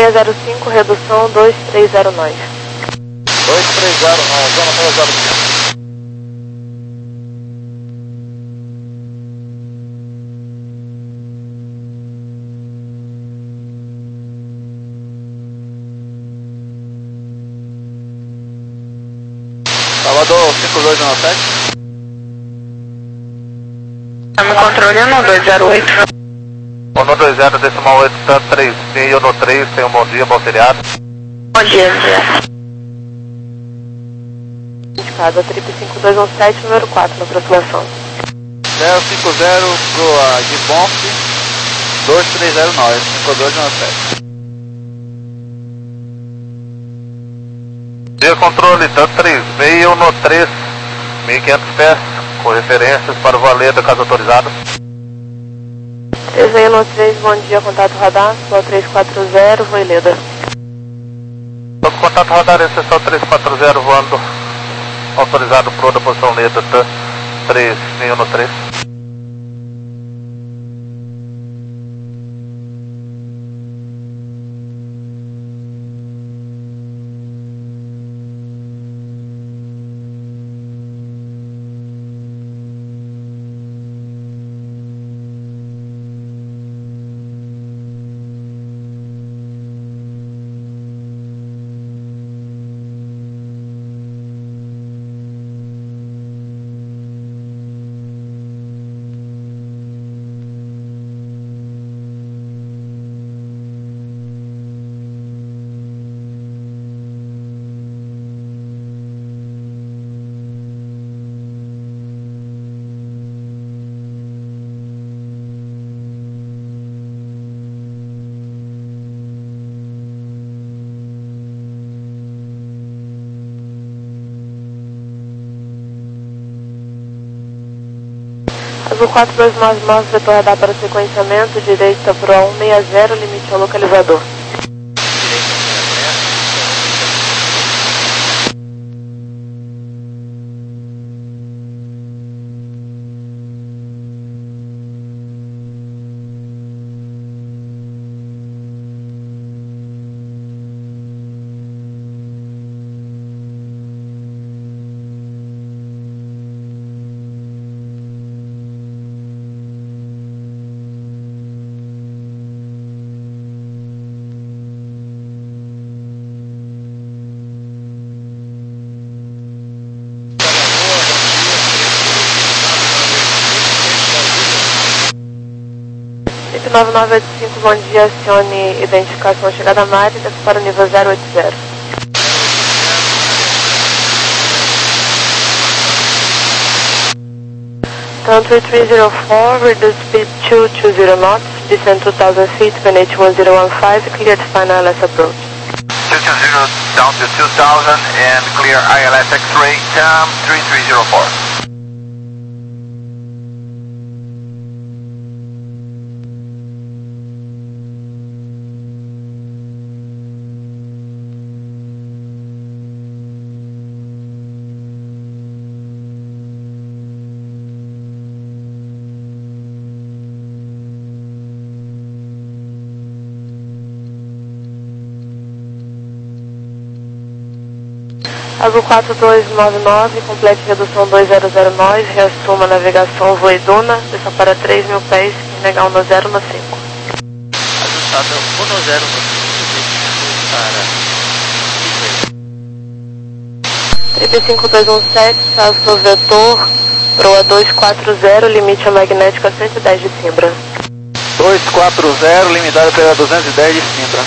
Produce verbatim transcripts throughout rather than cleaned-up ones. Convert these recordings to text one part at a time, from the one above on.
seis zero cinco, redução dois três zero nove. dois três zero nove, zona seis zero cinco. Salvador cinco dois um sete. Chame controle um dois zero oito. um dois zero, decimal oito, três meio no três, tenha um bom dia, bom feriado. Bom dia, Zé. Indicado, triple cinco dois um sete, número quatro, na aproximação. zero cinco zero pro uh, Gibonf dois três zero nove, cinco dois um sete. Dia controle, tanto três meio no três, mil e quinhentos pés, com referências para o Valeda, caso autorizado. três meio no três, bom dia, contato radar, Sol três quatro zero, Voileda. Todo contato radar, exceção três quatro zero, voando, autorizado para da posição Leda, três meio no três. Azul quatro dois nove nove, vetor radar para sequenciamento, direita pro um seis zero, limite ao localizador. nove nove oito cinco, bom dia, acione identificação chegada a Mari, desce para o nível zero oito zero. Country three zero four, reduce speed two two zero knots, descend two thousand feet, P N H one zero one five, clear to final I L S approach. two two zero down to two thousand and clear I L S X-ray, um, three three zero four. Azul quatro dois nove nove, complete redução dois zero zero nove, reassuma navegação Voiduna, desça para três mil pés, negar um zero no cinco. Ajustado um zero no cinco, para triple cinco dois um sete, traço vetor, proa dois quatro zero, limite a magnética cento e dez de Simbra. dois quatro zero, limitado pela duzentos e dez de Simbra.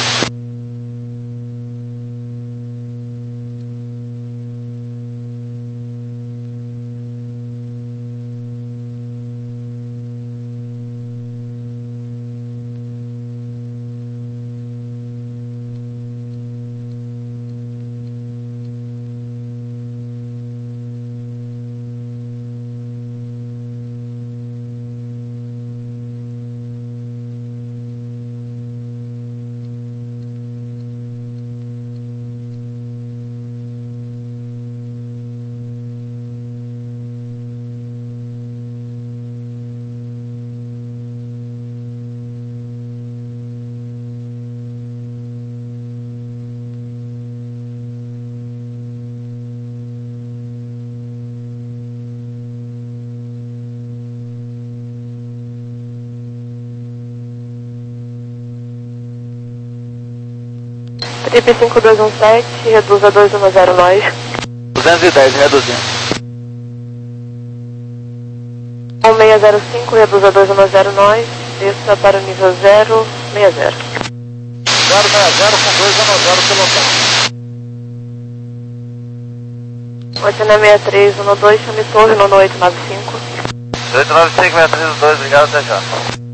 Trip cinco dois um sete, reduz a dois um zero nós. duzentos e dez, reduzindo. um seis zero cinco, reduz a dois um zero nós. Desça para o nível zero seis zero. zero seis zero com dois um zero pilotão. Otina seis três um dois, chame torre, nono oito nove cinco. oito nove cinco, seis três um dois, obrigado, até já.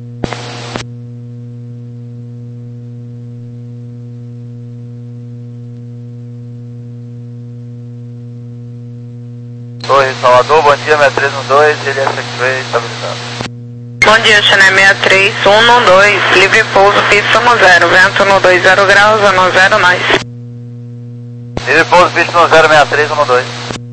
Torre Salvador, bom dia, seis três um dois, ele é X-Ray, estabilizado. Bom dia, China seis três um dois, livre pouso, pista no zero, vento no dois zero graus, no zero nós. Livre pouso, pista no zero seis três um dois.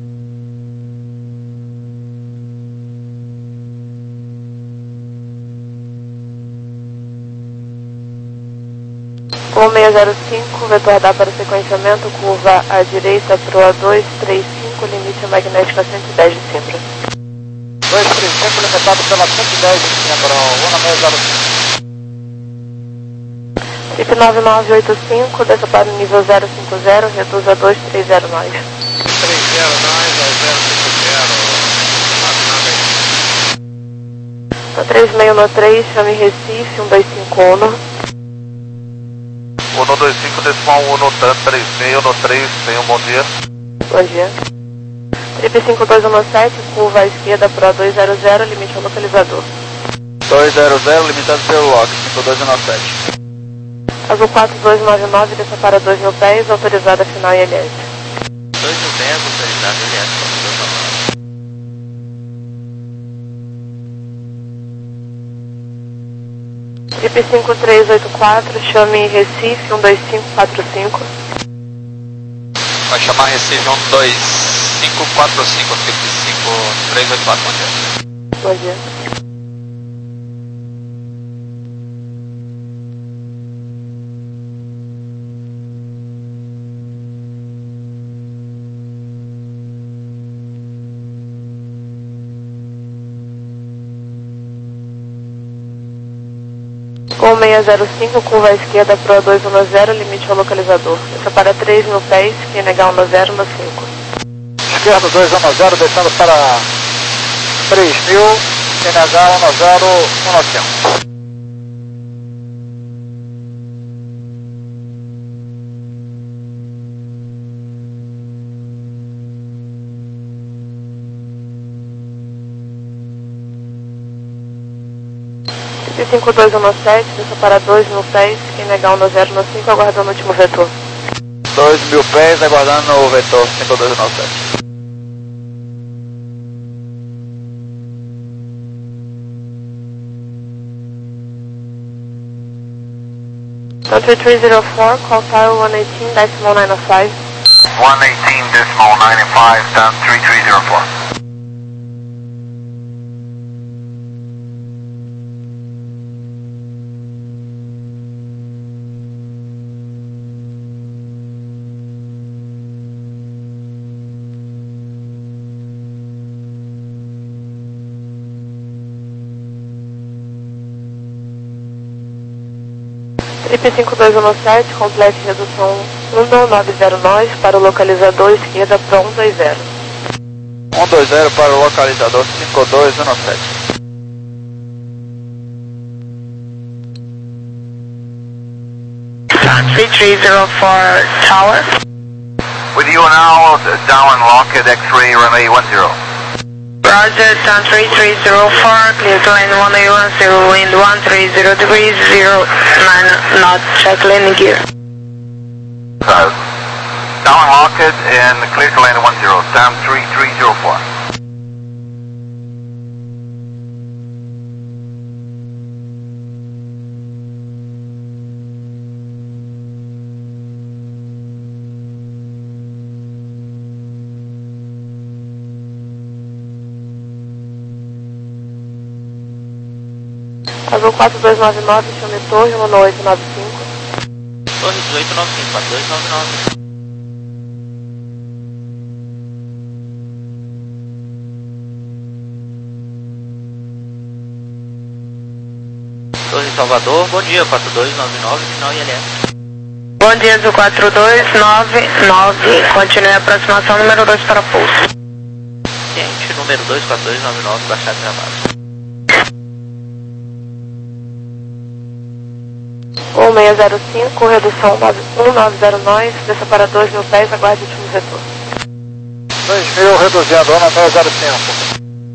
um seis zero cinco, vetor radar para sequenciamento, curva à direita para o A dois três cinco, limite magnética cento e dez de Simbra. dois três cinco, limitado pela cento e dez de Simbra, um seis zero cinco. Trip nove nove oito cinco, desça para o nível zero cinco zero, reduz a dois três zero nós. três zero nós, ao zero cinco zero, No três seis um três, chame Recife, um dois cinco um. um dois cinco, decimal um, TAM três seis um três, tenha um bom dia. Bom dia. Trip cinco dois um sete, curva à esquerda para dois zero zero, limite ao localizador. dois zero zero, limitado pelo lock, cinco dois um sete. Azul quatro dois nove nove, desça para dois mil pés, autorizada final I L S. dois mil pés, autorizado I L S. Trip cinco três oito quatro, chame Recife, um dois cinco quatro cinco. Vai chamar Recife um dois cinco quatro cinco, cinco três oito quatro, bom dia. Bom dia. um seis zero cinco, curva à esquerda para dois um zero, limite ao localizador. Desça para três mil pés, Q N H um zero cinco. Esquerdo dois um zero, descendo para três mil, Q N H um zero cinco. cinco dois um sete, desça para dois mil pés, Q N H um zero cinco, aguardando o último vetor. dois mil pés, aguardando o vetor cinco dois um sete. Country three zero four, call tower one eighteen decimal nine oh five. one eighteen decimal nine five, down three three zero four. Trip cinco dois um sete, complete redução um nove zero nós para o localizador esquerda para um dois zero. um dois zero para o localizador cinco dois um sete. three three zero four tower. With you now, down Lockheed X-ray runway one zero. Roger, down three three zero four, clear to land one eight one zero, wind one three zero degrees, zero nine knot, check landing gear. So, down Lockheed and clear to land one zero, down three three zero four. Azul quatro dois nove nove, chame torre, nono oito nove cinco. Torre dezoito nove cinco, quatro dois nove nove. Torre Salvador, bom dia, quatro dois nove nove, final I L S. Bom dia, Azul quatro dois nove nove. Continue a aproximação número dois para pouso. Quente, número dois quatro dois nove nove, baixar gravado. um seis zero cinco, redução um nove zero nove, desça para dois mil pés, aguarde o último retorno. dois mil, reduzindo, um seis zero cinco.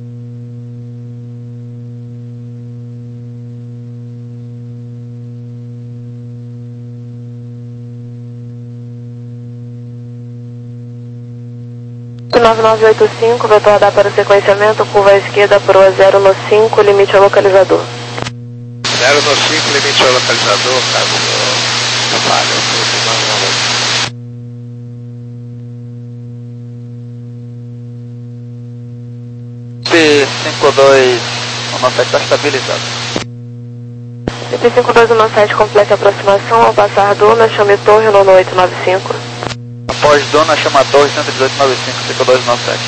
nove nove oito cinco, vai tornar para o sequenciamento, curva à esquerda, proa zero no cinco, limite ao localizador. zero no cinco, limite ao localizador, caso eu falhe, eu P cinco dois um sete está estabilizado. P cinco dois um sete, complete a aproximação, ao passar Duna, chame torre no oito nove cinco. Após Dona, chama Torre cento e dezoito nove cinco, cinco dois nove sete.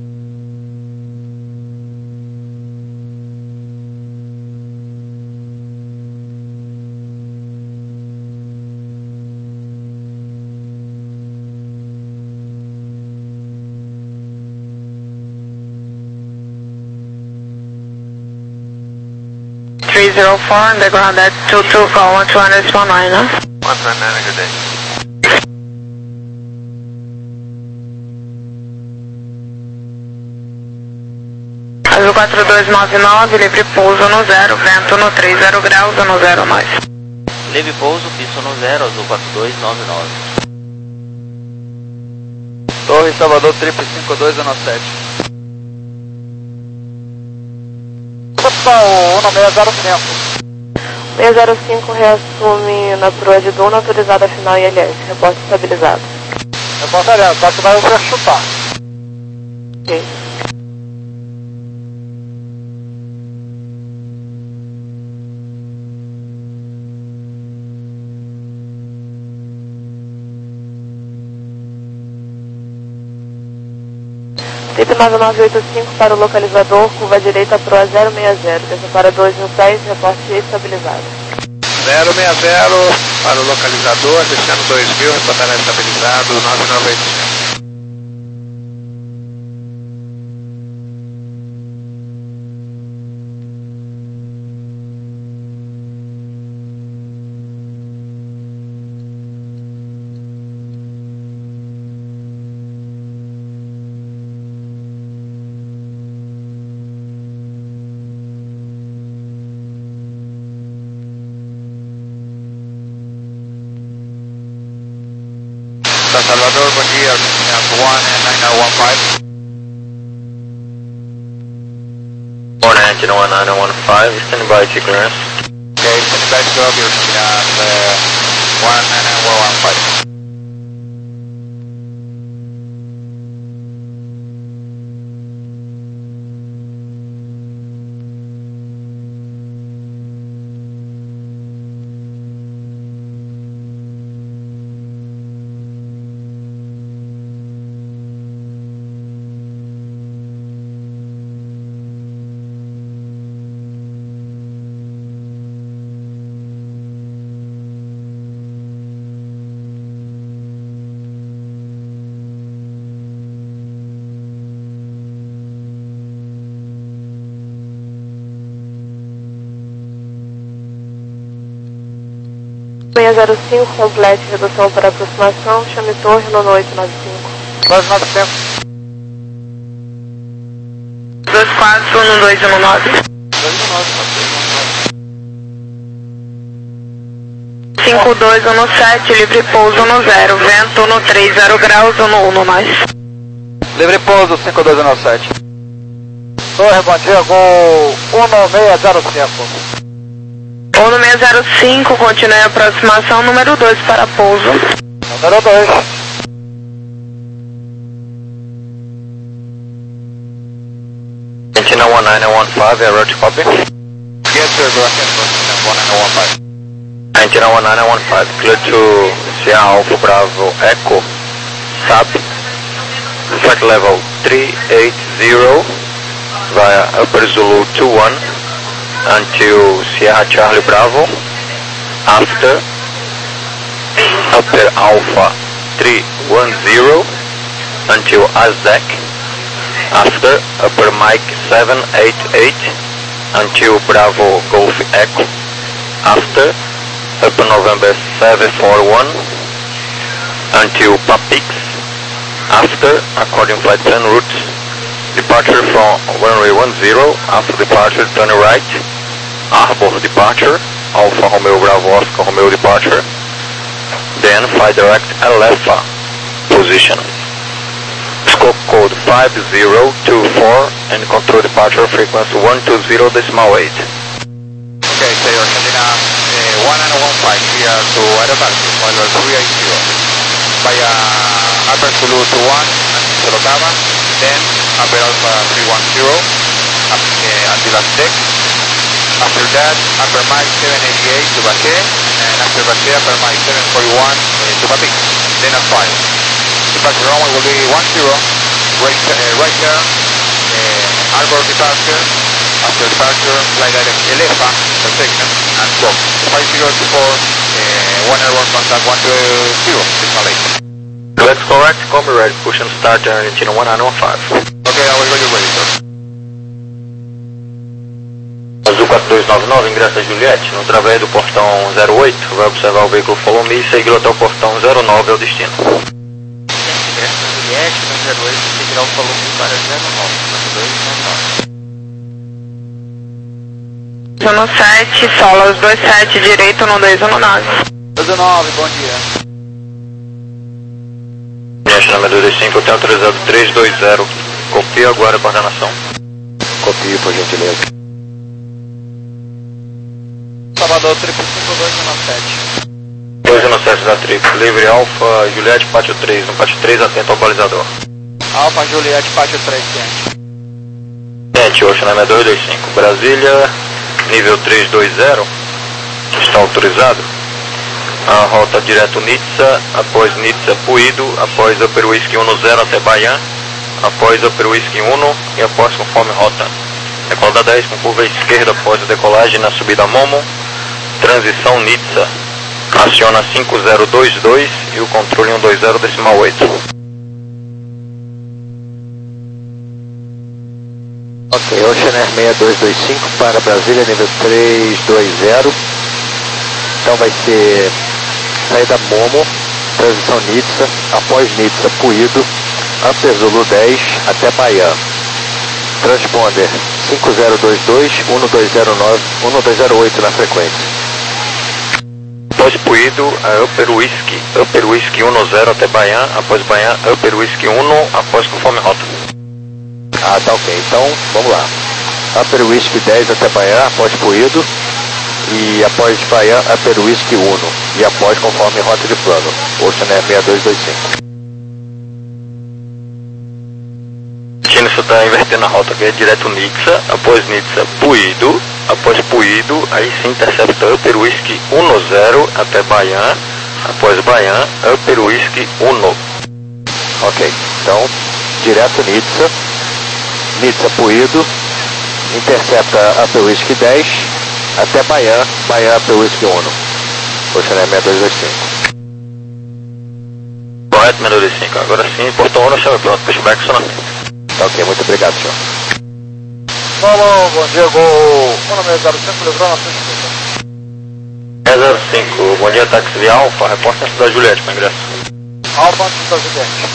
three zero four, underground at two two four one two zero one nine, né? one two nine, good day. Azul quatro dois nove nove, livre pouso no zero, vento no três zero graus, no zero nós. Livre pouso, piso no zero, Azul quatro dois nove nove. Torre Salvador, triple cinco dois um sete. um seis zero cinco. seis zero cinco reassume na proa de Duna, autorizada final I L S, reporte estabilizado. Reporte aliado, só que vai overchutar. Ok. Tip nove nove oito cinco para o localizador, curva direita proa zero seis zero, desça para dois mil pés, reporte estabilizado. zero seis zero para o localizador, descendo dois mil, reportará estabilizado, nove nove oito cinco. Salvador, bom dia, one and nine nine one five. one and one nine one five, stand by to clearance. Okay, stand by to obvious, uh, one and nine one five. seis zero cinco, complete redução para aproximação, chame torre no oito nove cinco. dois nove cinco. dois quatro no dois um nove. cinco dois um sete, livre pouso no zero, vento no três zero graus, no um nós. Livre pouso, cinco dois um sete. Torre, bom dia, gol um seis zero cinco. um seis zero cinco, continue a aproximação, número dois para pouso. Número dois. Argentina one nine one five, air route copy. Yes, sir, go ahead, one nine one five. Argentina one nine one five, clear to Sierra Alpha Bravo Echo, S A P, flight level three eight zero, via Upper Zulu two one, until Sierra Charlie Bravo, after Upper Alpha three one zero until ASDEC. After Upper Mike seven eight eight until Bravo Golf Echo. After Upper November seven four one until Papix. After, according flight plan route, departure from runway one zero. After departure, turn right. Arbor departure, Alfa Romeo Bravo Oscar Romeo departure. Then fly direct Alefa position. Scope code five zero two four and control departure frequency one two zero decimal eight. Okay, stay Argentina uh, one nine one five here to Aeroparque, Valor three eight zero. Via Upper Zulu two one and Sorocaba, then Upper Alpha three one zero up, uh, until Aztec. After that, Upper Mike seven eighty-eight to Bache, and after Bache, Upper Mike seven forty-one uh, to Papix, then a five. Departure runway will be one zero, right, uh, right turn, uh, Arbor departure. After departure, fly direct Elefa intersection and stop. five zero two four, uh, one airborne contact one two zero, decimal eight. That's correct, copy ready, push and start Argentina one nine one five. Okay, I will go you ready, sir. Azul quatro dois nove nove, ingressa Juliette, no través do portão zero oito, vai observar o veículo Follow Me e seguir até o portão zero nove ao destino. Ingressa Juliette, no zero oito, seguirá o Follow Me para zero nove, quatro dois nove nove. No sete, Solas dois sete, direito no dois um nove. dois um nove, bom dia. Chama dois cinco, hotel três zero três dois zero. Copia agora a coordenação. Copia, por gentileza. Salvador, triplo cinco dois um sete. dois um sete da Trip, livre Alfa, Juliette, pátio três, no pátio três, atento ao balizador. Alfa, Juliette, pátio três, quente. Quente, Ocean dois dois cinco, Brasília, nível três dois zero, está autorizado. A rota direto Nizza, após Nizza Puído, após Upper Whisky um zero até Bayan, após Upper Whisky um e após conforme rota. Decolada dez com curva esquerda após a decolagem na subida Momo, transição Nizza. Aciona cinco zero dois dois e o controle um dois zero decimal oito. Ok, Ocean Air seis dois dois cinco para Brasília, nível três dois zero. Então vai ser saída Momo, transição Nizza, após Nizza Puído, Upper Zulu dez até Bayan. Transponder cinco zero dois dois, um dois zero nove, um dois zero oito na frequência. Após Puído, a Upper Whisky, Upper Whisky um zero até Bayan, após Bayan, Upper Whisky um, após conforme rota. Ah, tá ok. Então, vamos lá. Upper Whisky dez até Bayan, após Puído. E após Bayan, Upper Whisky um. E após conforme rota de plano. Ocean Air seis dois dois cinco. Tino, você está invertendo a rota, que é direto Nizza, após Nizza Puído, após Puído, aí sim intercepta Upper Whisky um zero até Bayan, após Bayan, Upper Whisky um. Ok, então, direto Nizza, Nizza Puído, intercepta Upper Whisky dez, até Bayan, Bayan Upper Whisky um. Ocean Air seis dois dois cinco. Correto, seis dois cinco, agora sim, portão um, chave pronto, pushback acionamento. Tá ok, muito obrigado, senhor. Falou, bom dia, gol. Meu nome é zero cinco, livrou na frente. É zero cinco, bom dia, táxi via Alfa, reporta na cidade Juliette para ingresso. Alfa, antes do acidente.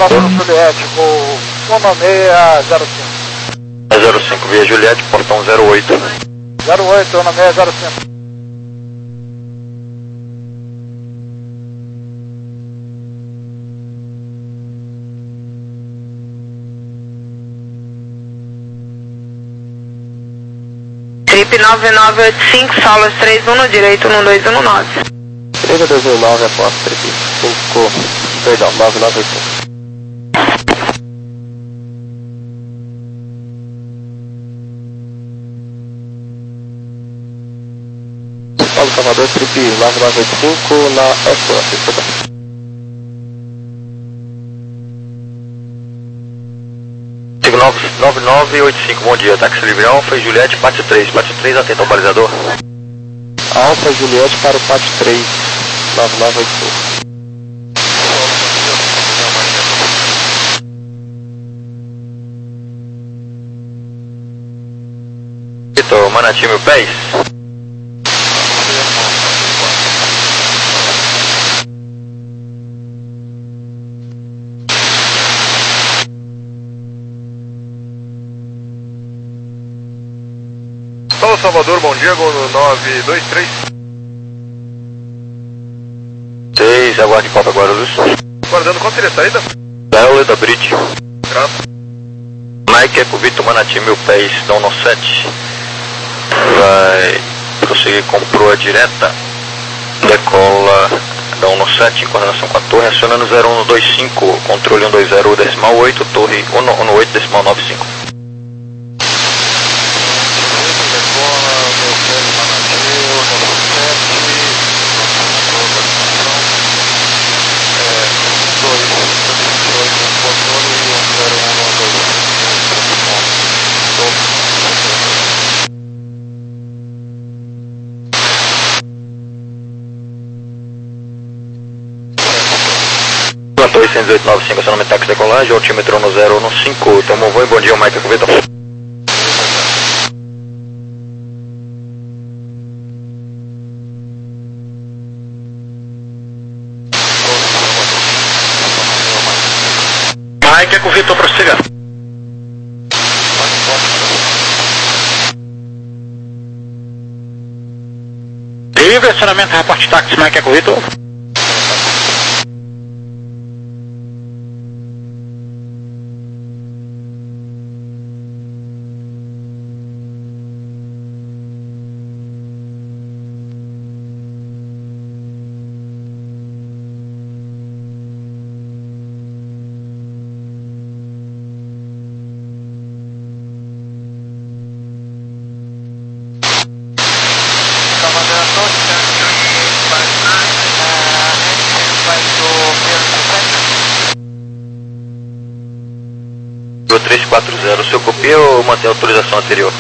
Brasil Juliette, voo um seis zero cinco. zero cinco, via Juliette, portão zero oito. zero oito, um seis zero cinco. Trip nove nove oito cinco, Solas três um no direito, um dois um nove. três dois um nove, aposto, trip cinco, perdão, nove nove oito cinco. Paulo Salvador, trip nove nove oito cinco na F um, desculpa. nove nove oito cinco, bom dia, táxi livre Alfa e Juliette, pátio três, pátio três, atenta ao balizador. Alfa Juliette para o pátio três, nove nove oito cinco. Vitor, Manati, mil pés. Paulo Salvador, bom dia, gol nove dois três. seis, aguarde Copa Guarulhos. Guardando, qual seria a saída? Léo da Bridge. Graças. Mike Eco Vitor Manati, mil pés, dá um sete. Vai prosseguir com proa direta. Decola, dá um sete em coordenação com a torre, acionando zero um dois cinco, controle um dois zero decimal oito, torre um um oito decimal nove cinco. oitocentos e oito nove cinco, acionamento táxi decolagem, altímetro no zero um cinco, tomou voo e bom dia, Mike Eco Vitor. Mike Eco Vitor, prossiga. Livre, acionamento, reporte táxi, Mike Eco Vitor. três quatro zero, o seu copia ou mantém a autorização anterior?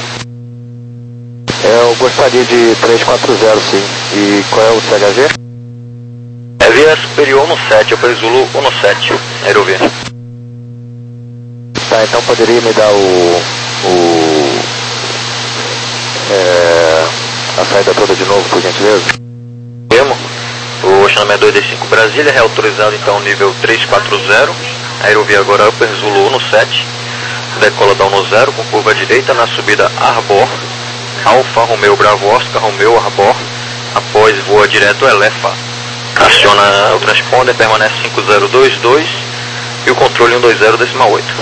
Eu gostaria de três quatro zero, sim. E qual é o C H G? É via superior um sete, eu fui Zulu um sete, aerovia. Tá, então poderia me dar o... o é, a saída toda de novo, por gentileza? Mesmo? O Ocean dois D cinco Brasília, reautorizado então nível três quatro zero, aerovia agora Upper Zulu um sete. Decola da um zero com curva direita na subida Arbor, Alfa Romeo Bravo Oscar Romeo Arbor, após voa direto Elefa. Aciona o transponder, permanece cinco zero dois dois e o controle um dois zero decimal oito.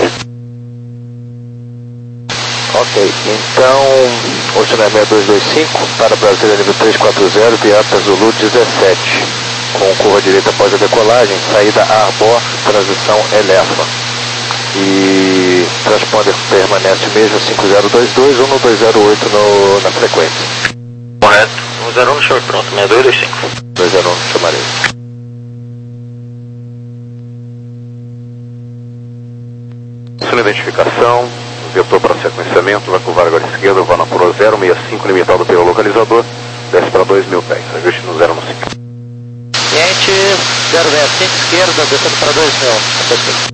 Ok, então Ocean seis dois dois cinco para Brasília nível três quatro zero, Piata Zulu dezessete, com curva direita após a decolagem, saída Arbor, transição Elefa. E transponder permanece mesmo cinco zero dois dois, um dois zero oito no, na frequência. Correto, um zero um no show pronto, seis dois dois cinco. dois zero um no chamarei. Sua identificação, vetor para sequenciamento, vai curvar agora à esquerda, vá na Pro zero seis cinco limitado pelo localizador, desce para dois mil pés, ajuste no zero um cinco. Cliente zero seis cinco esquerda, descendo para dois mil.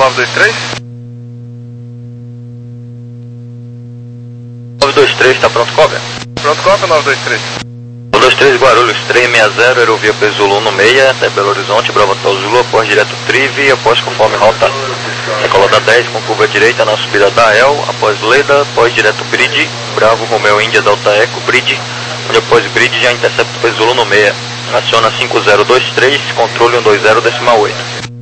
nove dois três. nove dois três, tá pronto, cobra? Pronto, cobra, nove dois três. nove dois três, Guarulhos, três seis zero, aerovia P Zulu no meia, até Belo Horizonte, Bravo Hotel Zulu, após direto Trive, após conforme rota. Decola da dez com curva direita na subida da El, após Leda, após direto Bridge, Bravo Romeo Índia Delta Eco, Bridge, onde após Bridge já intercepta P Zulu no meia. Aciona cinco zero dois três, controle um dois zero decimal oito.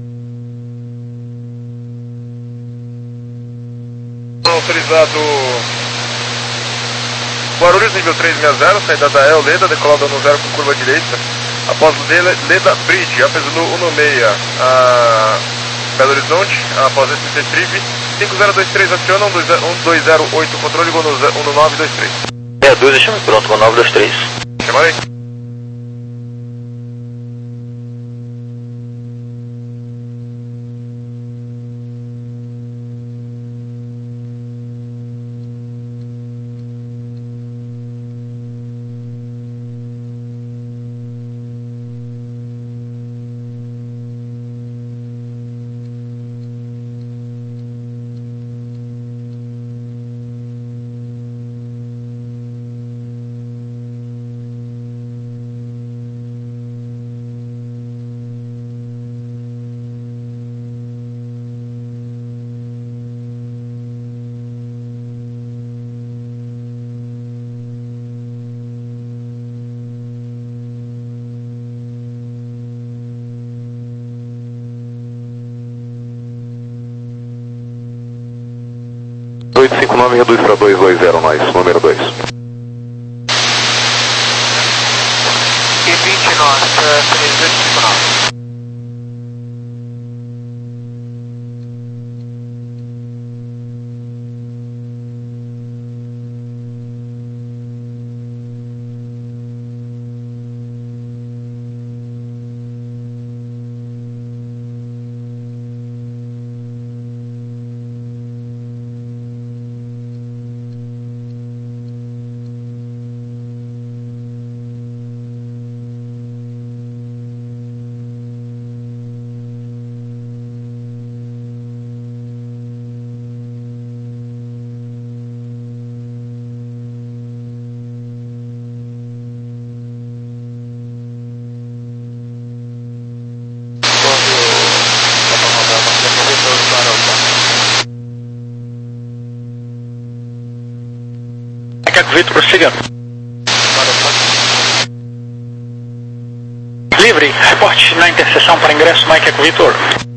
Autorizado Guarulhos, nível três seis zero, saída da El, Leda, decolada no zero com curva direita. Após Leda, Leda Bridge, após no um seis a Belo Horizonte, após S C Trive, cinco zero dois três aciona, um dois zero oito, controle, gol no nove dois três. meia dúzia, chama pronto, com nove dois três. Chama aí. oito cinco nove, reduz para dois dois zero, nós, número dois. E vinte, nós, três dois cinco nove. Vitor, prosseguindo. Livre, reporte na interseção para ingresso, Mike Eco Vitor.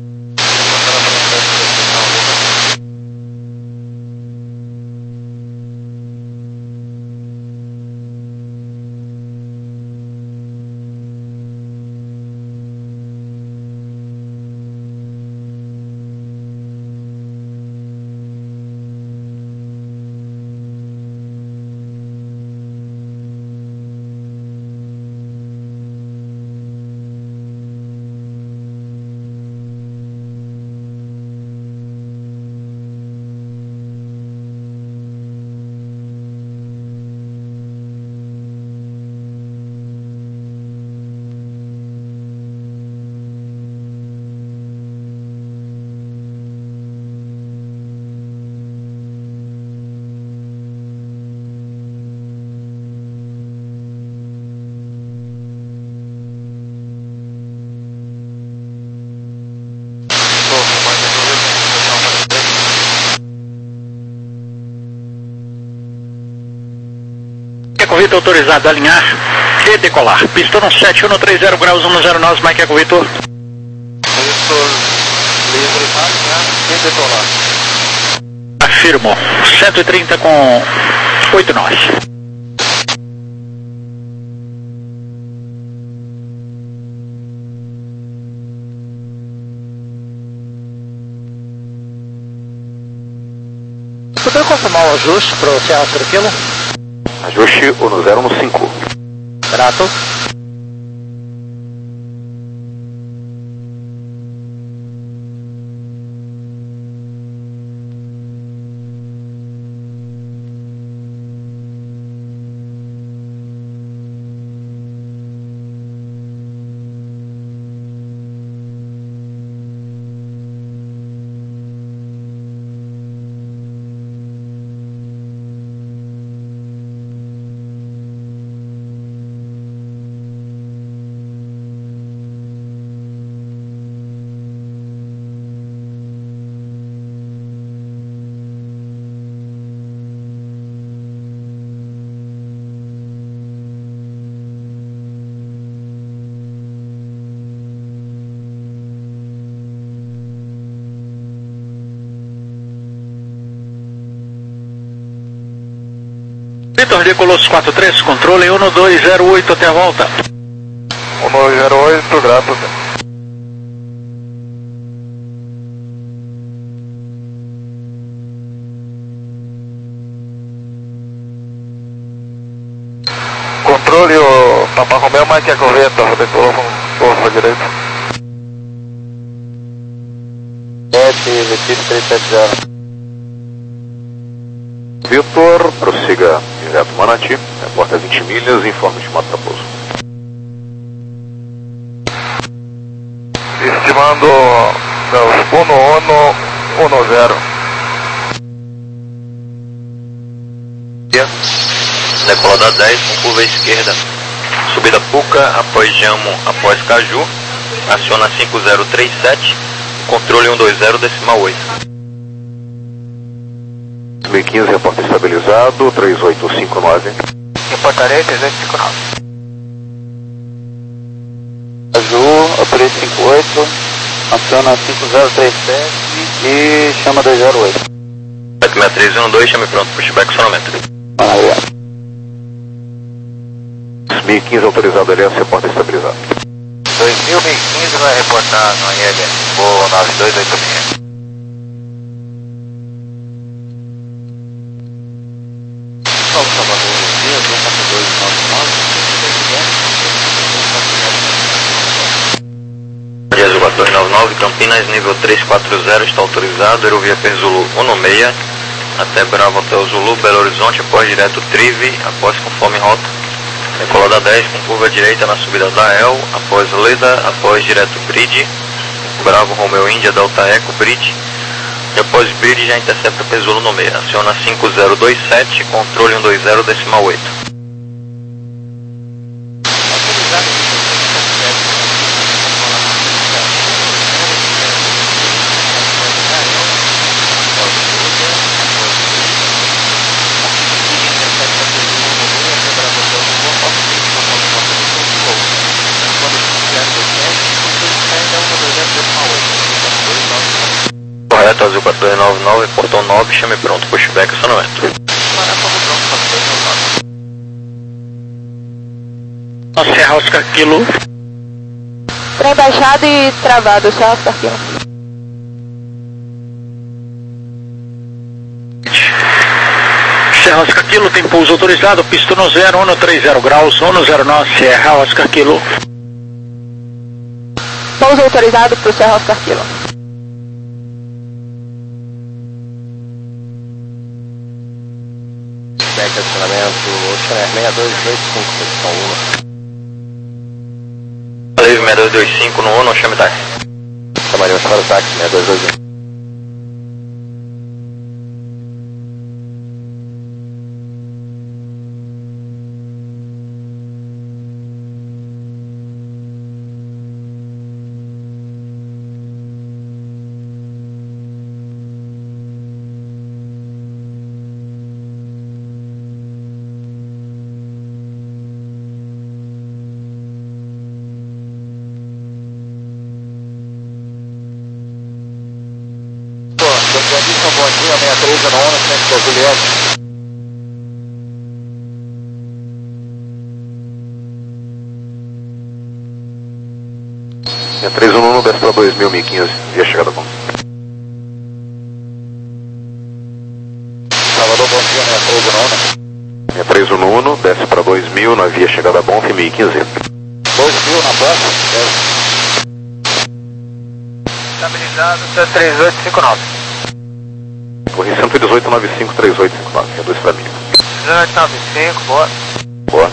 Vitor autorizado a alinhar e decolar. Pista no sete um três zero graus um zero nove, Mike Eco Vitor. Vitor, livre, alinhar e decolar. Afirmo, cento e trinta com oito nós. Poder confirmar o ajuste para o Serra Tranquilo? Ajuste um zero um cinco. Grato. Vitor de Colosso quatro três, controle um dois zero oito até a volta. um dois zero oito, graças. Controle o Papa Romeo, Mike Eco Vento, decolou com força direita. sete, Vestígio três sete zero. Vitor, prossiga direto Manati, reporta vinte milhas, informe de mata pouso. Estimando um um um zero. Decolada dez com curva esquerda. Subida Puca, após Jamo, após Caju. Aciona cinco zero três sete, controle um dois zero decimal oito. dois mil e quinze, reporta estabilizado, três oito cinco nove. Reportarei três oito cinco nove. Azul, três cinco oito, aciona cinco zero três sete e chama dois zero oito. sete seis três um dois, chame pronto, pushback sonômetro. Maravilha. dois mil e quinze, autorizado L S, reporta estabilizado. dois mil e quinze vai reportar no I L S, voo nove dois oito seis. Salve Salvador, bom dia, dois quatro dois nove nove. Azul quatro dois nove nove, Campinas, nível três quatro zero, está autorizado, Aerovia Perzulu um seis seis, até Bravo Hotel Zulu, Belo Horizonte, após direto Trive, após conforme rota. Decolada dez com curva direita na subida da El, após Leda, após direto Bridge, Bravo Romeo Índia, Delta Eco, Bridge, e após Bridge já intercepta Perzulu no meio, aciona cinco zero dois sete, controle um dois zero decimal oito. Correto, Azul quatro dois nove nove, portão nove, chame pronto, pushback sonômetro. Serra Oscar Kilo. Trem baixado e travado, Serra Oscar Kilo. Serra Oscar Kilo, tem pouso autorizado, pista no zero um três zero graus, um zero nove, Serra Oscar Kilo. Pouso autorizado para o Serra Oscar Kilo. Back acionamento, Oceaner seis dois dois cinco, posição um. Valeu, seis dois dois cinco no Uno, chame táxi. Chamaríamos para o táxi, seis dois dois um. Bom dia, sessenta e três no Uno, frente da Juliette. sessenta e três no Uno, desce para dois mil e quinze, via chegada bom. Salvador, bom dia, sessenta e três no Uno. sessenta e três no Uno, desce para dois mil, na via chegada bom, mil e quinze. dois mil na base. Estabilizado, três oito cinco nove. Corri cento e dezoito, nove cinco, três oito cinco nove, é dois para mim. dezoito nove cinco, boa. Boa.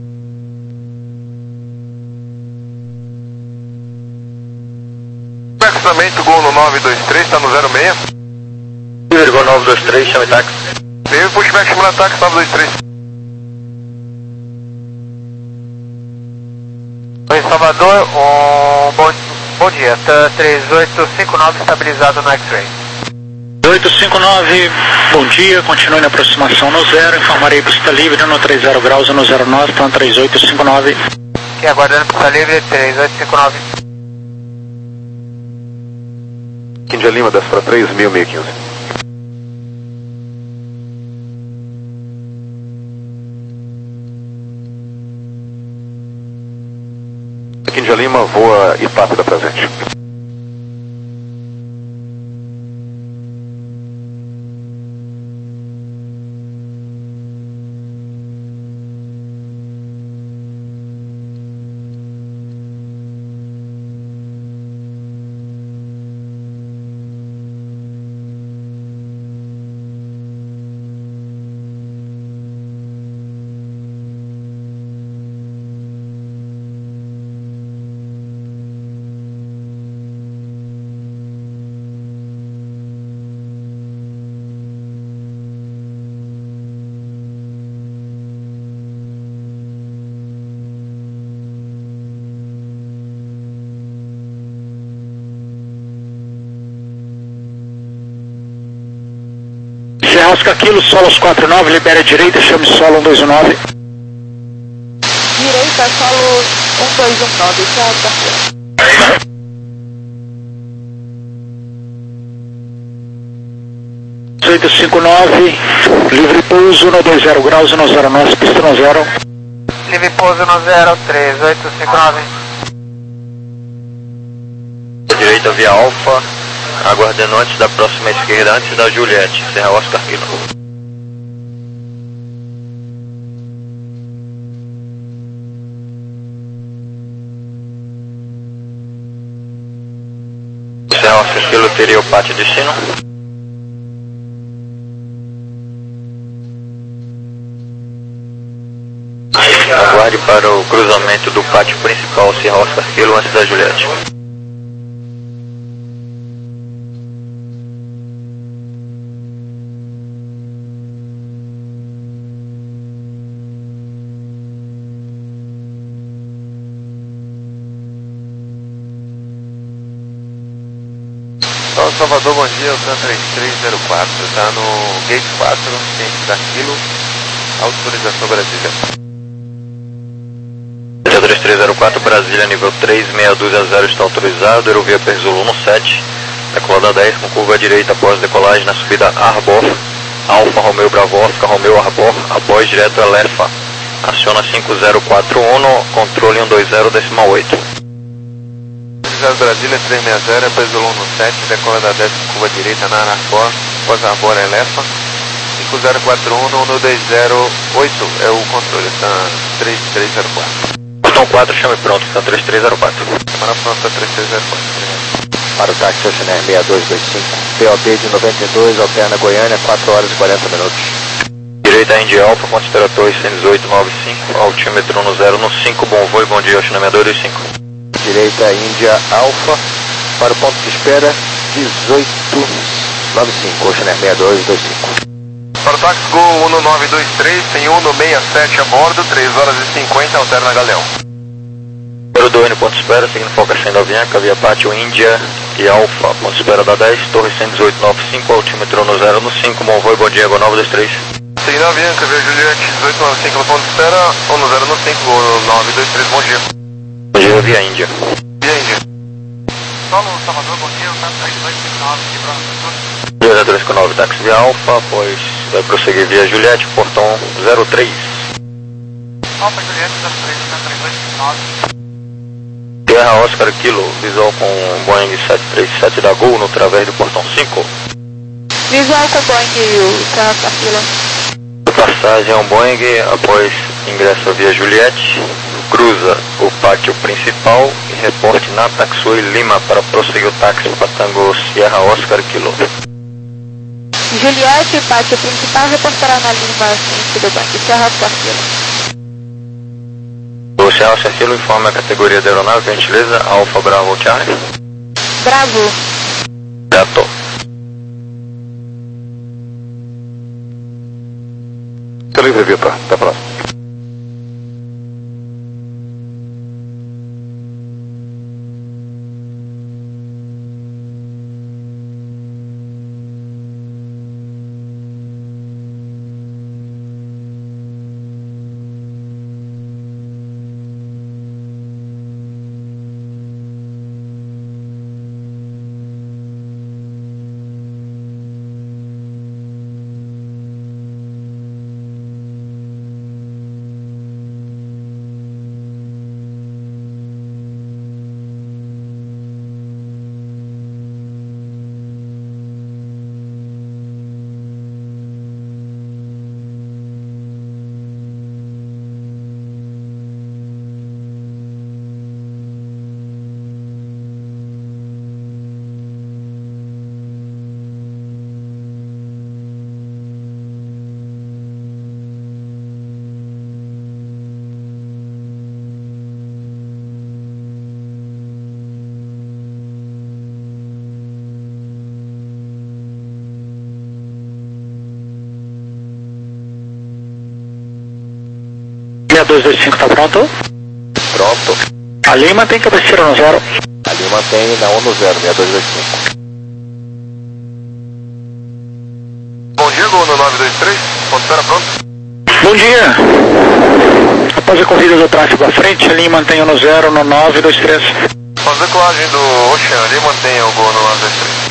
Maxamento Gol no nove dois três, está no zero seis. River Gol nove dois três, chame táxi. Teve pushback chamando táxi nove dois três. Oi, Salvador, um bom, bom dia, três oito cinco nove estabilizado no X-Ray. oito cinco nove, bom dia, continue na aproximação no zero, informarei pista livre no três zero graus, no zero nove, plan três oito cinco nove. Aqui aguardando pista livre, três oito cinco nove. Índia Lima, desce para três mil, mil e quinze. Índia Lima, voa Itápida presente. Serra Oscar Kilo, solos quatro nove, libera a direita, chame solo um dois um nove. Direita, solo um dois um nove, Serra Oscar Kilo. oito cinco nove, livre pouso no dois zero graus, no zero nove, pista no zero. Livre pouso no zero três, oito cinco nove. Direita via Alfa, aguardando antes da próxima esquerda, antes da Juliette, Serra Oscar Kilo. Serra Oscar Kilo teria o pátio de destino. Aguarde para o cruzamento do pátio principal Serra Oscar Kilo antes da Juliette. Salvador, bom dia, o Tan três três zero quatro, está no Gate quatro, ciente da Kilo, autorização Brasília. três três zero quatro, Brasília, nível três, seis dois a zero está autorizado, aerovia Perzolo um sete, decolada dez com curva direita após decolagem na subida Arbor, Alfa Romeo Bravo Oscar Romeo Arbor, após direto Elefa, aciona cinco zero quatro um, controle um dois zero decimal oito. Brasília três seis zero, Perzolo um sete, decolada dez com curva direita na Arbor, após Arbor Elefa, cinco zero quatro um, um dois zero oito é o controle, está três três zero quatro. Portão quatro, chame pronto, está três três zero quatro. Semana pronta, três três zero quatro. Para o táxi Oceaner seis dois dois cinco, P O B de noventa e dois, alterna Goiânia, quatro horas e quarenta minutos. Direita Indy Alfa, considera torre cento e dezoito nove cinco, altímetro no zero no cinco, bom voo e bom dia, Oceaner seis dois cinco. Direita Índia Alfa, para o ponto de espera, dezoito nove cinco, Oceaner seis dois dois cinco. Para o táxi Gol um nove dois três, tem um seis sete a bordo, três horas e cinquenta, alterna Galeão. Número dois no ponto de espera, seguindo Foca Sendo Avianca, via Pátio Índia e Alfa, ponto de espera da dez, torre cento e dezoito nove cinco, altímetro no zero no cinco, bom voo e bom dia, Gol nove dois três. Seguindo Avianca, via Juliette dezoito nove cinco no ponto de espera, um no zero no cinco, Gol nove dois três, bom dia. Bom dia, via Índia. Via Índia. Solo Salvador, bom dia, o Tan três dois cinco nove, aqui para o Dia três cinco nove, táxi via Alfa, após vai prosseguir via Juliette, portão zero três. Alfa Juliette zero três, Tan três dois cinco nove. Serra Oscar Kilo, visual com Boeing sete três sete da Gol no través do portão cinco. Visual com Boeing, o Serra Oscar Kilo. Passagem ao Boeing, após ingresso via Juliette, cruza o pátio principal e reporte na Taxway Lima para prosseguir o táxi para Tango Sierra Oscar Kilo. Juliette, pátio principal, reportará na Lima, ciente do Boeing, Serra Oscar Kilo. O Serra Oscar Kilo informa a categoria da aeronave, gentileza, Alfa Bravo Charlie. Bravo. Certo. Tá livre, Vitor. Até a próxima. seis dois dois cinco, tá pronto? Pronto. A Lima tem cabeceira no zero. Ali mantém na um no zero, seis dois dois cinco. Bom dia, Gol no nove dois três, ponto espera pronto. Bom dia. Após a corrida do tráfego à frente, a Lima mantém no zero no nove dois três. Após a decolagem do Ocean, ali mantenha o Gol no nove dois três.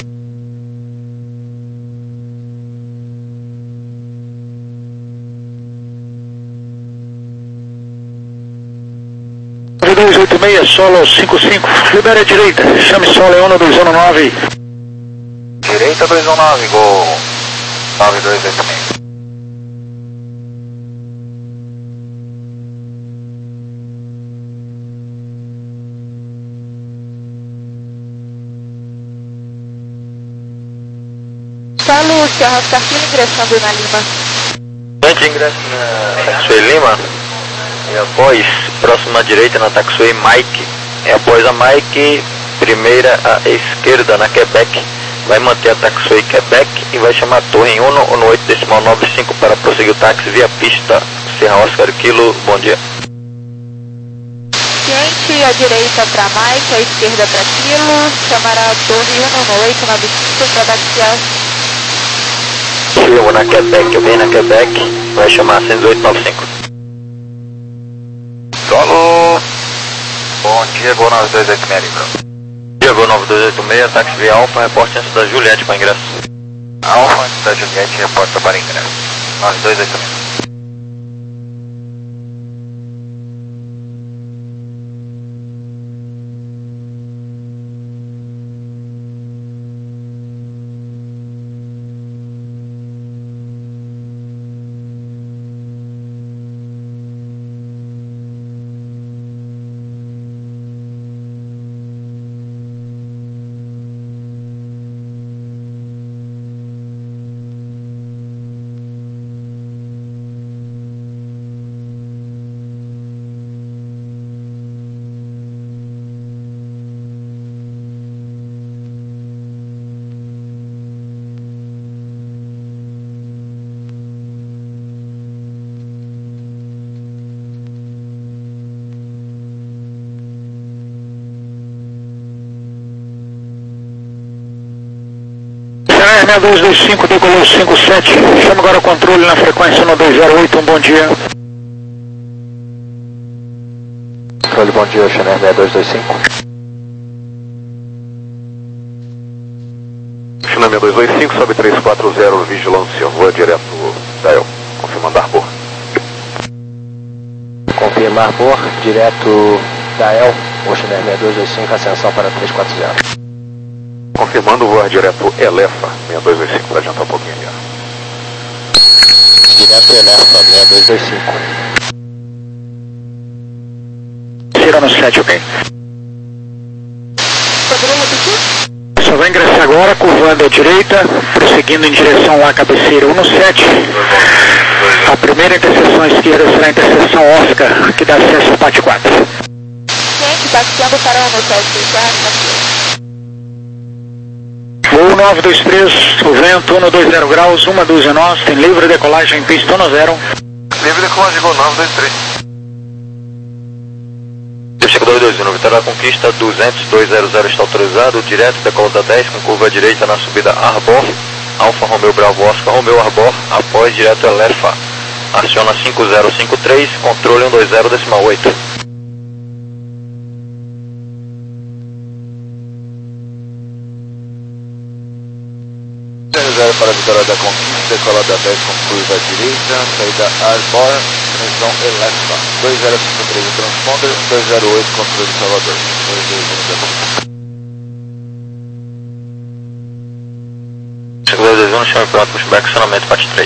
nove dois oito seis, solo cinco cinco, libera a direita, chame solo é um dois um nove. Direita dois um nove, Gol nove dois oito seis. Solo Sierra Oscar ingressando na Lima. Antes de ingresso na Taxway Lima, e após, próximo à direita na Taxway Mike, e após a Mike, primeira à esquerda na Quebec, vai manter a Taxway Quebec e vai chamar a torre em um no oito decimal nove cinco para prosseguir o táxi via pista Sierra Oscar Kilo. Bom dia. Ciente, à direita para Mike, à esquerda para Kilo, chamará a torre um no oito nove cinco para taxiar. Chego na Quebec, bem na Quebec, vai chamar a cento e oito nove cinco. Solo. Bom dia, Gol nove dois oito seis, Libra. Diego nove dois oito seis, táxi via Alfa, reporte antes da Juliette para ingresso. Alfa, antes da Juliette, reporta para ingresso. nove dois oito seis. seis dois dois cinco, decolou cinco sete, chama agora o controle na frequência no dois zero oito, um bom dia. Controle, bom dia, Ocean seis dois dois cinco. China seis dois dois cinco, sobe três quatro zero, vigilância, voa direto, Dial, confirmando Arbor. Confirmar Arbor, direto Dial, Ocean seis dois dois cinco, ascensão para três quatro zero. Confirmando voar direto Elefa, seis dois dois cinco, para adiantar um pouquinho ali. Direto Elefa, seis dois dois cinco. Tira no sete, ok. Poderia repetir? Só vai ingressar agora, curvando à direita, prosseguindo em direção à cabeceira um no sete. A primeira interseção à esquerda será a interseção Oscar, que dá acesso ao pátio quatro. Ciente, taxiando para um no sete, Sierra. Voo nove dois três, o vento um dois zero graus, uma dúzia nós, tem livre decolagem em pista um zero. Livre decolagem, Gol nove dois três. Chega dois dois um, Vitória da Conquista, duzentos, dois zero zero está autorizado, direto, decola da dez, com curva à direita na subida Arbor, Alfa Romeo Bravo Oscar Romeo Arbor, após direto Elefa, aciona cinco zero cinco três, controle um dois zero decimal oito. zero para a Vitória da Conquista, decola da dez com curva à direita, saída Arbor, transmissão Elefa, dois zero cinco três o transponder, dois zero oito controle de Salvador, dois dois um da Conquista. Chega dois dois um, chame pronto, pushback, acionamento parte três.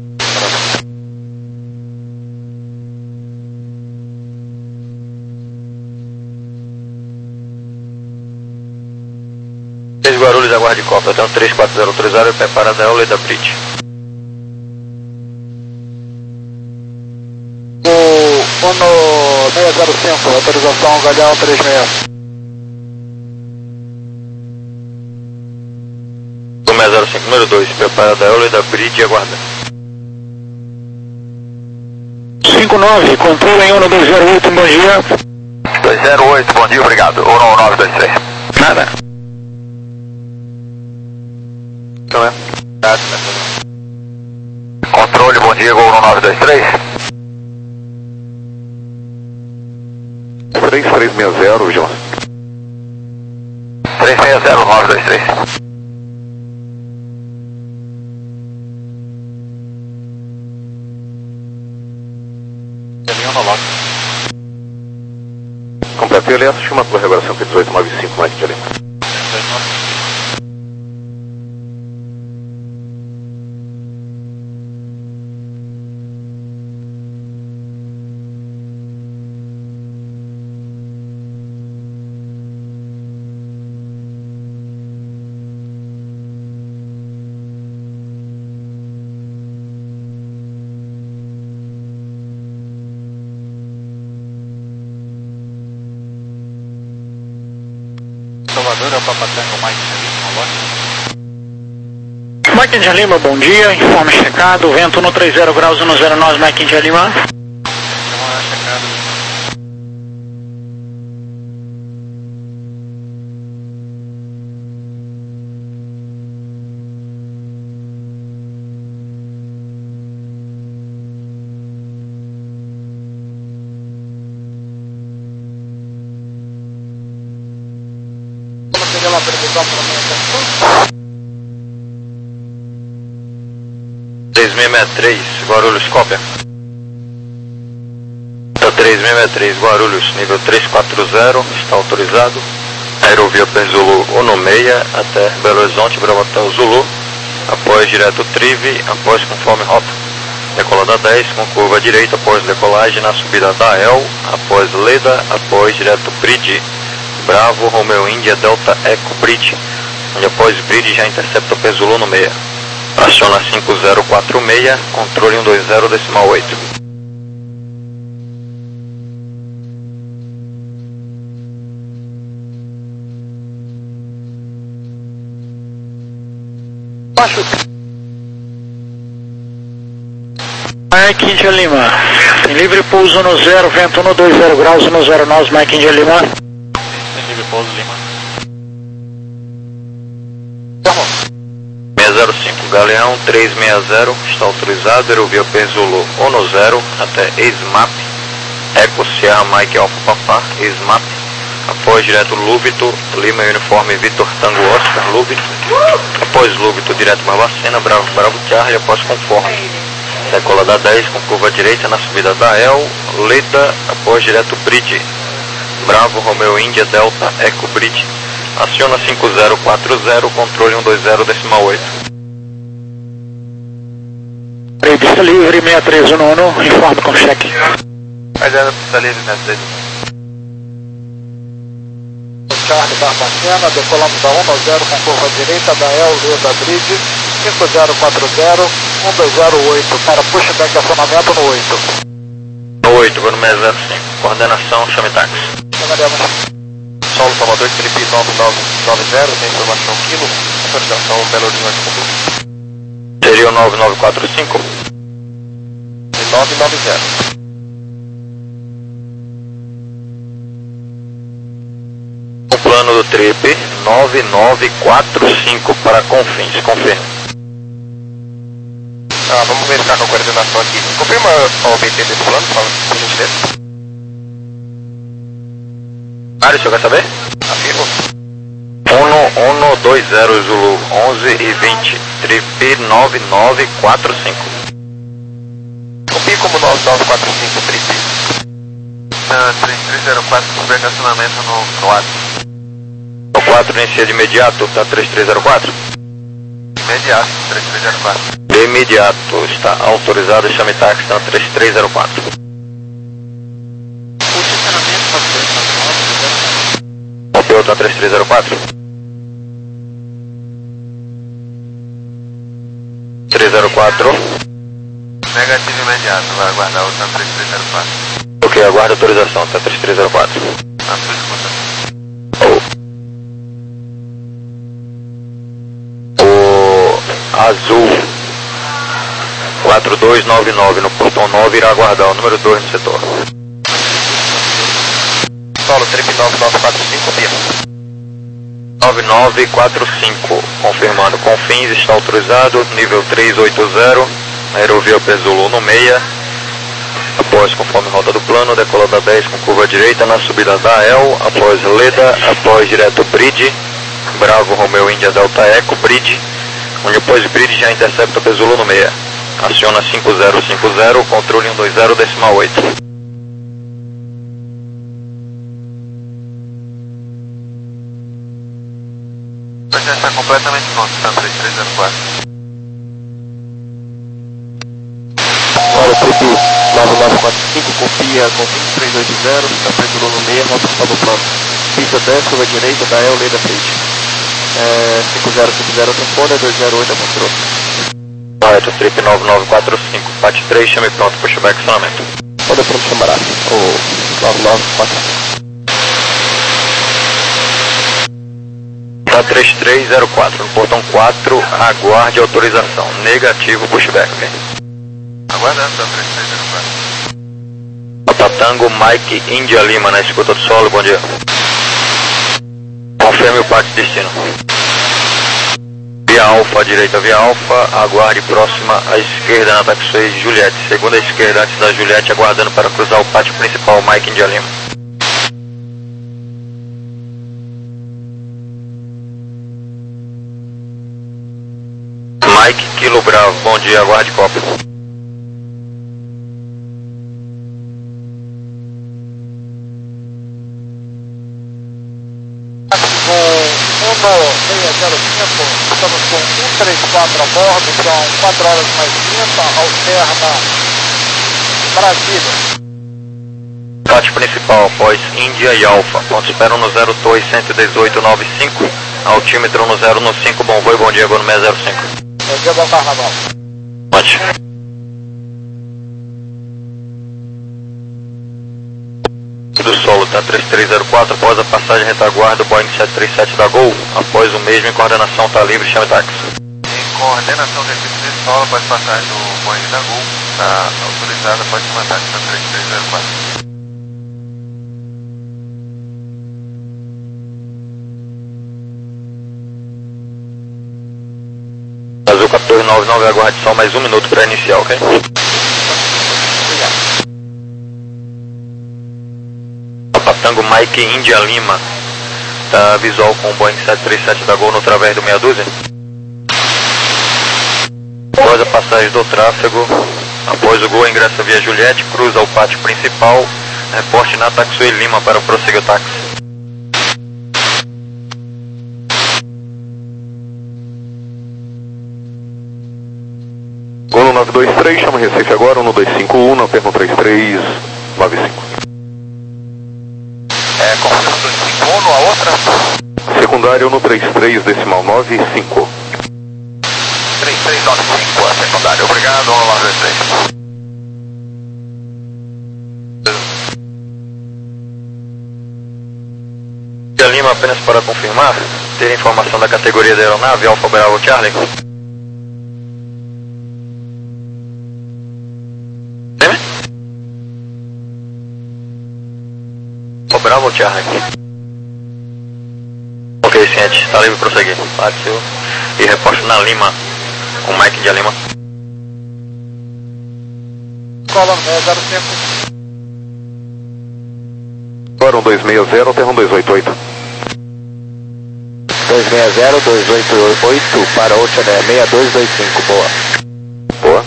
Guarulhos, aguarde Copa, eu tenho três quatro zero autorizado e preparada a Leda Bridge. O Uno seis zero cinco, autorização Galeão três seis. O seis zero cinco, número dois, preparada a Leda Bridge e aguarda. cinco nove, controle em um dois zero oito, bom dia. dois zero oito, bom dia, obrigado. um nove dois três. Nada. Então é. Controle, bom dia, Gol um nove dois três. três três seis zero, João. três seis zero nove dois três. Completei aliás, chama pela regulação P dezoito nove cinco, Mike de Lima. Salvador, é o Papa Tango, Mike Lima, Mike de Lima, bom dia, informe checado, vento no trinta graus um zero nove, Mike de Lima. três seis seis três, Guarulhos, cópia. três seis seis três, Guarulhos, nível três quatro zero, está autorizado. Aerovia Zulu um seis até Belo Horizonte, Bravo Hotel Zulu. Após direto Trive, após conforme rota. Decolada dez, com curva direita, após decolagem na subida da El, após Leda, após direto Bridge. Bravo, Romeo Índia, Delta Eco Bridge, onde após Bridge já intercepta o Zulu no seis. Aciona cinco zero quatro seis, controle um dois zero decimal oito. Baixo. Mike de Lima, tem livre pouso no zero, vento no dois zero graus no zero nove, Mike de Lima. Tem livre pouso, Lima. seis zero cinco Galeão três seis zero, está autorizado, Aerovia Zulu um zero até ESMAP, Eco Sierra Mike Alfa Papá, ESMAP, após direto Lúbito, Lima Uniforme Vitor Tango Oscar, Lúbito, após Lúbito direto Barbacena, Bravo Bravo Charlie, após conforme, decolada dez com curva direita na subida da El, Leda, após direto Bridge, Bravo Romeo Índia Delta Eco Bridge, aciona cinco zero quatro zero, controle um dois zero decimal oito. Pista livre seis três um nono, informe com cheque. Guardiana, pista livre seis três um. Charlie Barbacena, decolamos da um zero com curva direita da El, Leda Bridge, cinco zero quatro zero, um dois zero oito, para pushback acionamento no oito. No oito, vou no seis zero cinco, coordenação, chame táxi. Solo Salvador, Felipe nove nove nove zero, tem informação quilo, autorização Belo Horizonte Combo. Seria o nove nove quatro cinco? nove nove zero. O plano do trip nove nove quatro cinco para Confins, confirma. Ah, vamos verificar com a coordenação aqui. Confirma o B T desse plano, por gentileza. Mário, o senhor quer saber? Afirmo. um um dois zero Zulu onze e vinte, trip nove nove quatro cinco. Confirme como nove nove quatro cinco, trip. Ah, três três zero quatro, conversa acionamento no, no ato. O quatro inicia de imediato, tá três três zero quatro? Imediato, três três zero quatro. De imediato, está autorizado, chame táxi na três três zero quatro. Copiou, tá três três zero quatro? três zero quatro. Negativo imediato, vai aguardar o três três zero quatro. Ok, aguarda a autorização, tá três três zero quatro. Na sua escuta. O azul quatro dois nove nove no portão nove, irá aguardar o número dois no setor. Solo, trip nove nove quatro cinco, via. nove nove quatro cinco, confirmando com fins, está autorizado, nível três oito zero, aerovia Pesulo um seis, após conforme rota do plano, decolada dez com curva direita na subida da E L, após Leda, após direto Bridge, Bravo Romeo India Delta Eco, Bridge, onde após Bridge já intercepta Pesulo um seis, aciona cinco zero cinco zero, controle um dois zero decimal oito. Já está completamente pronto, está três três zero quatro. Agora, trip nove nove quatro cinco, copia com vinte e três oito zero, está preto no meio, rota está no plano. Pista dez, curva direita, da E L, Leda Bridge. É, cinco zero cinco zero, telefone, dois zero oito, controle. Correto, trip nove nove quatro cinco, P A T três, chame pronto, pushback acionamento. Pode pronto chamará, o nove nove quatro cinco. Tá três três zero quatro, no portão quatro, aguarde autorização. Negativo, pushback, ok? Aguardando, tá três três zero quatro. Papa Tango, Mike, India Lima, na escuta do solo, bom dia. Confirme o P A T destino. Via Alfa, direita via Alfa, aguarde próxima à esquerda na taxiway Juliette. Segunda à esquerda antes da Juliette, aguardando para cruzar o pátio principal, Mike, India Lima. Mike, Kilo Bravo, bom dia, aguarde cópia. Com um seis zero cinco, estamos com um três quatro a bordo, são quatro horas mais trinta, alterna Brasília. Pátio principal, após Índia e Alfa, ponto espera no zero dois um oito nove cinco, altímetro no zero no cinco, bom voo e bom dia, voo no seis zero cinco. Bom dia, bom carnaval. Ótimo. Do solo, tá três três zero quatro, após a passagem retaguarda, Boeing sete três sete da Gol, após o mesmo em coordenação, tá livre, chame táxi. Em coordenação desse de solo, após passagem do Boeing da Gol, está autorizada, pode chamar táxi, tá três três zero quatro. Azul quatorze nove nove, aguarde só mais um minuto para iniciar, ok? Papa Tango, Mike, India Lima, tá visual com o Boeing sete três sete da Gol no través do meia dúzia. Após a passagem do tráfego, após o Gol ingressa via Juliette, cruza o pátio principal, reporte na taxiway Lima para prosseguir o táxi. Gol nove dois três, chama Recife agora, um dois cinco um, na perna três três nove cinco. É, confirma dois cinco um, a outra? Secundário no três três decimal nove cinco. três três nove cinco, a secundária. Obrigado, um nove dois três. India Lima, apenas para confirmar, ter informação da categoria da aeronave, Alfa Bravo Charlie. Bravo, Charlie. Ok, ciente, está livre para prosseguir. Pátio e reposto na Lima, com Mike de Lima. Cola no zero cinco. Agora um dois seis zero, terra um dois oito oito. dois seis zero, dois oito oito para Ocean Air seis dois dois cinco, boa. Boa.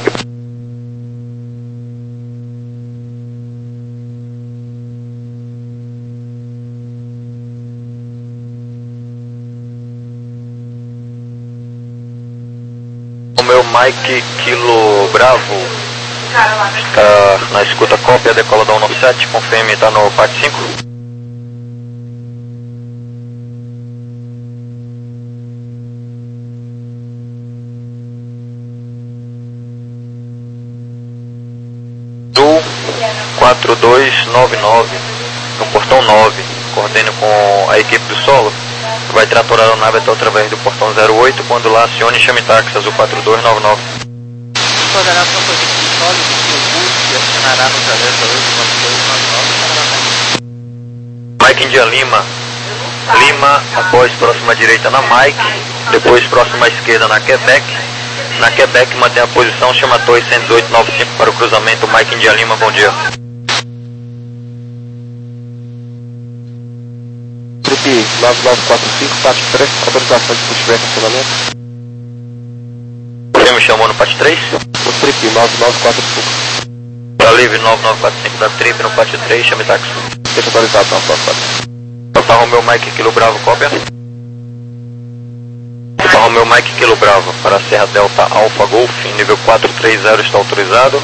O meu Mike Kilo Bravo está na escuta cópia, decola da um nove sete, confirme, está no P A T cinco. Azul quatro dois nove nove, no portão nove, coordene com a equipe do solo. Vai tratorar a nave até através do portão zero oito, quando lá acione e chame táxi, Azul quatro dois nove nove. Coordenação Canará no Delta oito quatro dois nove nove, Canará. Mike India Lima, Lima, após próxima direita na Mike, depois próxima esquerda na Quebec. Na Quebec mantém a posição, chama Torre cento e dezoito noventa e cinco para o cruzamento, Mike India Lima, bom dia. Trip nove nove quatro cinco, P A T três, autorização de pushback funcionamento. Você me chamou no P A T três? O Trip nove nove quatro cinco. Para livre nove nove quatro cinco da Trip no P A T três, chame táxi. Deixa atualizado, não, só quatro. Alfa Romeo Mike Kilo Bravo, cópia. Alfa Romeo Mike Kilo Bravo para Serra Delta Alfa Golf, nível quatro três zero está autorizado.